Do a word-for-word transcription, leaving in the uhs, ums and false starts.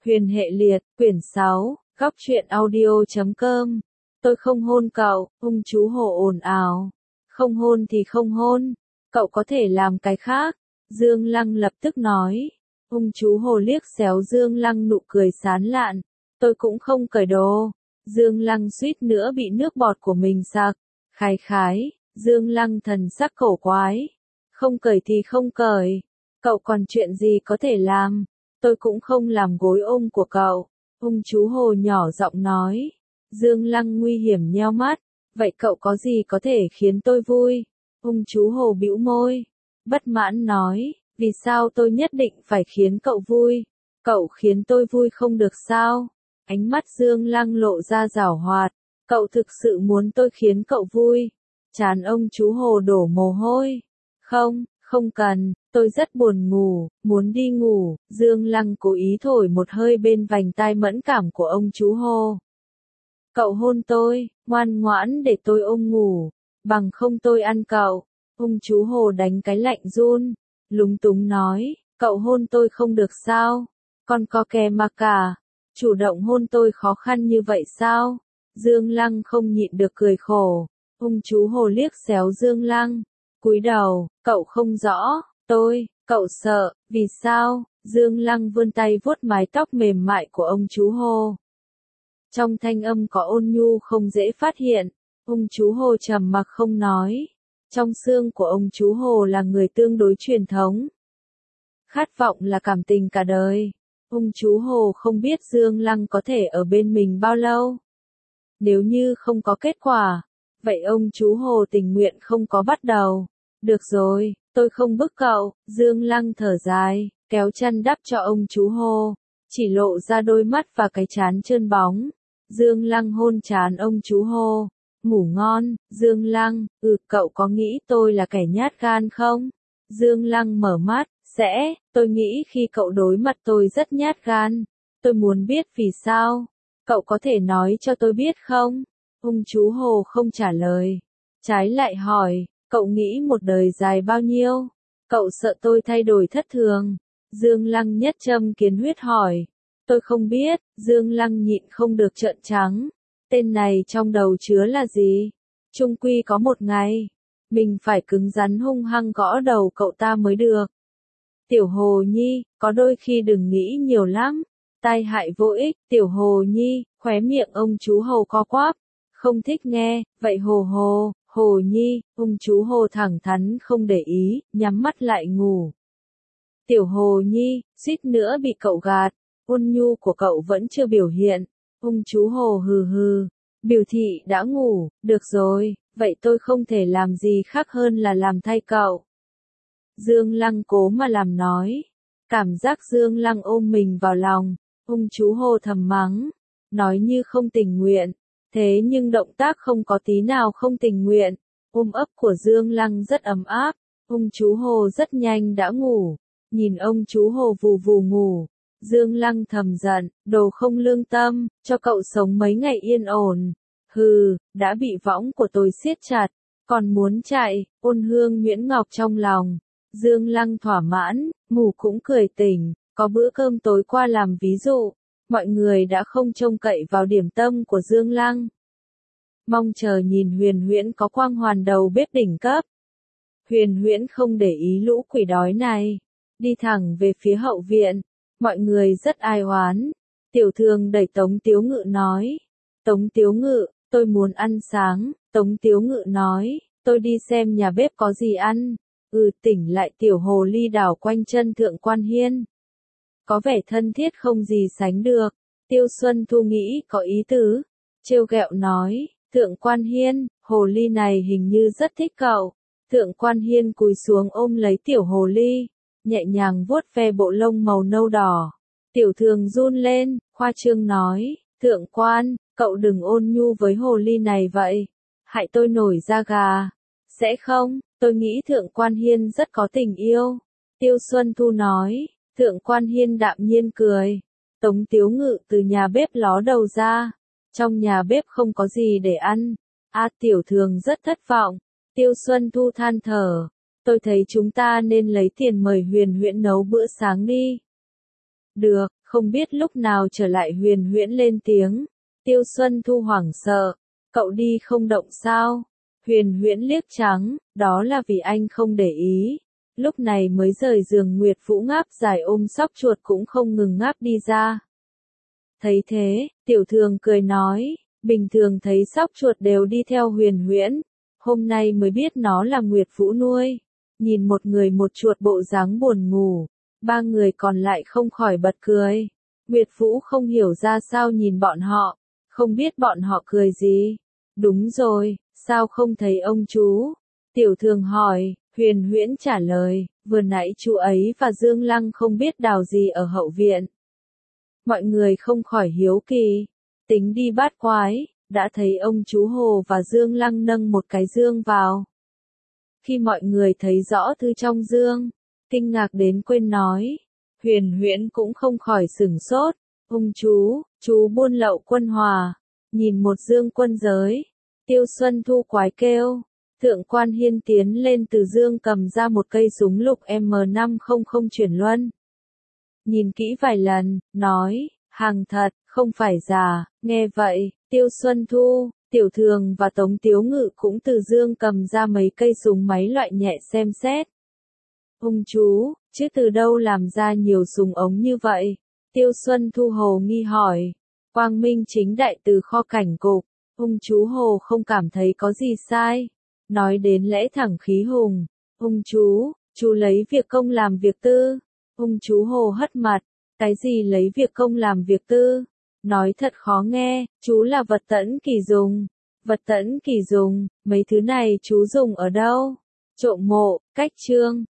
Huyền hệ liệt, quyển sáu, góc truyện audio.com. Tôi không hôn cậu, ung chú Hồ ồn ào. Không hôn thì không hôn, cậu có thể làm cái khác. Dương Lăng lập tức nói. Ung chú Hồ liếc xéo Dương Lăng nụ cười sán lạn. Tôi cũng không cởi đồ. Dương Lăng suýt nữa bị nước bọt của mình sặc. Khái khái, Dương Lăng thần sắc cổ quái. Không cởi thì không cởi. Cậu còn chuyện gì có thể làm? Tôi cũng không làm gối ôm của cậu. Ung chú Hồ nhỏ giọng nói. Dương Lăng nguy hiểm nheo mắt. Vậy cậu có gì có thể khiến tôi vui? Ung chú Hồ bĩu môi. Bất mãn nói. Vì sao tôi nhất định phải khiến cậu vui? Cậu khiến tôi vui không được sao? Ánh mắt Dương Lăng lộ ra giảo hoạt. Cậu thực sự muốn tôi khiến cậu vui? Trán ông chú Hồ đổ mồ hôi. Không, không cần, tôi rất buồn ngủ, muốn đi ngủ. Dương Lăng cố ý thổi một hơi bên vành tai mẫn cảm của ông chú Hồ. Cậu hôn tôi, ngoan ngoãn để tôi ôm ngủ, bằng không tôi ăn cậu. Ông chú Hồ đánh cái lạnh run, lúng túng nói, cậu hôn tôi không được sao? Con có kè mà cả, chủ động hôn tôi khó khăn như vậy sao? Dương Lăng không nhịn được cười khổ. Ông chú Hồ liếc xéo Dương Lăng, cúi đầu, cậu không rõ, tôi, cậu sợ, vì sao? Dương Lăng vươn tay vuốt mái tóc mềm mại của ông chú Hồ. Trong thanh âm có ôn nhu không dễ phát hiện, ông chú Hồ trầm mặc không nói. Trong xương của ông chú Hồ là người tương đối truyền thống. Khát vọng là cảm tình cả đời. Ông chú Hồ không biết Dương Lăng có thể ở bên mình bao lâu. Nếu như không có kết quả, vậy ông chú Hồ tình nguyện không có bắt đầu. Được rồi, tôi không bức cậu. Dương Lăng thở dài, kéo chăn đắp cho ông chú Hồ, chỉ lộ ra đôi mắt và cái trán trơn bóng. Dương Lăng hôn trán ông chú Hồ. Ngủ ngon. Dương Lăng, ừ, cậu có nghĩ tôi là kẻ nhát gan không? Dương Lăng mở mắt, sẽ, tôi nghĩ khi cậu đối mặt tôi rất nhát gan. Tôi muốn biết vì sao. Cậu có thể nói cho tôi biết không? Ông chú Hồ không trả lời. Trái lại hỏi, cậu nghĩ một đời dài bao nhiêu? Cậu sợ tôi thay đổi thất thường? Dương Lăng nhất châm kiến huyết hỏi. Tôi không biết. Dương Lăng nhịn không được trợn trắng. Tên này trong đầu chứa là gì? Chung quy có một ngày, mình phải cứng rắn hung hăng gõ đầu cậu ta mới được. Tiểu Hồ Nhi, có đôi khi đừng nghĩ nhiều lắm. Tai hại vô ích. Tiểu Hồ Nhi, khóe miệng ông chú Hồ co quắp. Không thích nghe, vậy Hồ Hồ, Hồ Nhi, ông chú Hồ thẳng thắn không để ý, nhắm mắt lại ngủ. Tiểu Hồ Nhi, suýt nữa bị cậu gạt. Ôn nhu của cậu vẫn chưa biểu hiện. Ông chú Hồ hừ hừ, biểu thị đã ngủ, được rồi, vậy tôi không thể làm gì khác hơn là làm thay cậu. Dương Lăng cố mà làm nói, cảm giác Dương Lăng ôm mình vào lòng, ông chú Hồ thầm mắng, nói như không tình nguyện, thế nhưng động tác không có tí nào không tình nguyện, ôm ấp của Dương Lăng rất ấm áp, ông chú Hồ rất nhanh đã ngủ, nhìn ông chú Hồ vù vù ngủ. Dương Lăng thầm giận, đồ không lương tâm, cho cậu sống mấy ngày yên ổn. Hừ, đã bị võng của tôi siết chặt, còn muốn chạy. Ôn Hương nhuyễn ngọc trong lòng. Dương Lăng thỏa mãn, ngủ cũng cười tỉnh, có bữa cơm tối qua làm ví dụ. Mọi người đã không trông cậy vào điểm tâm của Dương Lăng. Mong chờ nhìn Huyền Huyễn có quang hoàn đầu bếp đỉnh cấp. Huyền Huyễn không để ý lũ quỷ đói này, đi thẳng về phía hậu viện. Mọi người rất ai oán. Tiểu Thường đẩy Tống Tiếu Ngự nói. Tống Tiếu Ngự, tôi muốn ăn sáng. Tống Tiếu Ngự nói, tôi đi xem nhà bếp có gì ăn. Ừ, tỉnh lại Tiểu Hồ Ly đảo quanh chân Thượng Quan Hiên. Có vẻ thân thiết không gì sánh được. Tiêu Xuân Thu nghĩ có ý tứ. Trêu ghẹo nói, Thượng Quan Hiên, Hồ Ly này hình như rất thích cậu. Thượng Quan Hiên cúi xuống ôm lấy Tiểu Hồ Ly, nhẹ nhàng vuốt ve bộ lông màu nâu đỏ. Tiểu Thường run lên, khoa trương nói, Thượng Quan, cậu đừng ôn nhu với Hồ Ly này vậy, hại tôi nổi da gà. Sẽ không, tôi nghĩ Thượng Quan Hiên rất có tình yêu. Tiêu Xuân Thu nói. Thượng Quan Hiên đạm nhiên cười. Tống Tiếu Ngự từ nhà bếp ló đầu ra. Trong nhà bếp không có gì để ăn. A Tiểu Thường rất thất vọng. Tiêu Xuân Thu than thở. Tôi thấy chúng ta nên lấy tiền mời Huyền Huyễn nấu bữa sáng đi. Được, không biết lúc nào trở lại Huyền Huyễn lên tiếng. Tiêu Xuân Thu hoảng sợ, cậu đi không động sao? Huyền Huyễn liếc trắng, đó là vì anh không để ý. Lúc này mới rời giường Nguyệt Vũ ngáp dài ôm sóc chuột cũng không ngừng ngáp đi ra. Thấy thế, Tiểu Thường cười nói, bình thường thấy sóc chuột đều đi theo Huyền Huyễn, hôm nay mới biết nó là Nguyệt Vũ nuôi. Nhìn một người một chuột bộ dáng buồn ngủ, ba người còn lại không khỏi bật cười. Nguyệt Vũ không hiểu ra sao nhìn bọn họ, không biết bọn họ cười gì. Đúng rồi, sao không thấy ông chú? Tiểu Thường hỏi, Huyền Huyễn trả lời, vừa nãy chú ấy và Dương Lăng không biết đào gì ở hậu viện. Mọi người không khỏi hiếu kỳ, tính đi bát quái, đã thấy ông chú Hồ và Dương Lăng nâng một cái dương vào. Khi mọi người thấy rõ thứ trong dương, kinh ngạc đến quên nói, Huyền Huyễn cũng không khỏi sửng sốt, ông chú, chú buôn lậu quân hòa, nhìn một dương quân giới. Tiêu Xuân Thu quái kêu, Thượng quan Hiên tiến lên từ dương cầm ra một cây súng lục M năm không không chuyển luân. Nhìn kỹ vài lần, nói, hàng thật, không phải giả. Nghe vậy, Tiêu Xuân Thu, Tiểu Thường và Tống Tiếu Ngự cũng từ dương cầm ra mấy cây súng máy loại nhẹ xem xét. Ông chú, chứ từ đâu làm ra nhiều súng ống như vậy? Tiêu Xuân Thu hồ nghi hỏi. Quang minh chính đại từ kho cảnh cục. Ông chú Hồ không cảm thấy có gì sai. Nói đến lẽ thẳng khí hùng. Ông chú, chú lấy việc công làm việc tư. Ông chú Hồ hất mặt. Cái gì lấy việc công làm việc tư? Nói thật khó nghe, chú là vật tẫn kỳ dùng. Vật tẫn kỳ dùng, mấy thứ này chú dùng ở đâu? Trộm mộ, cách trương,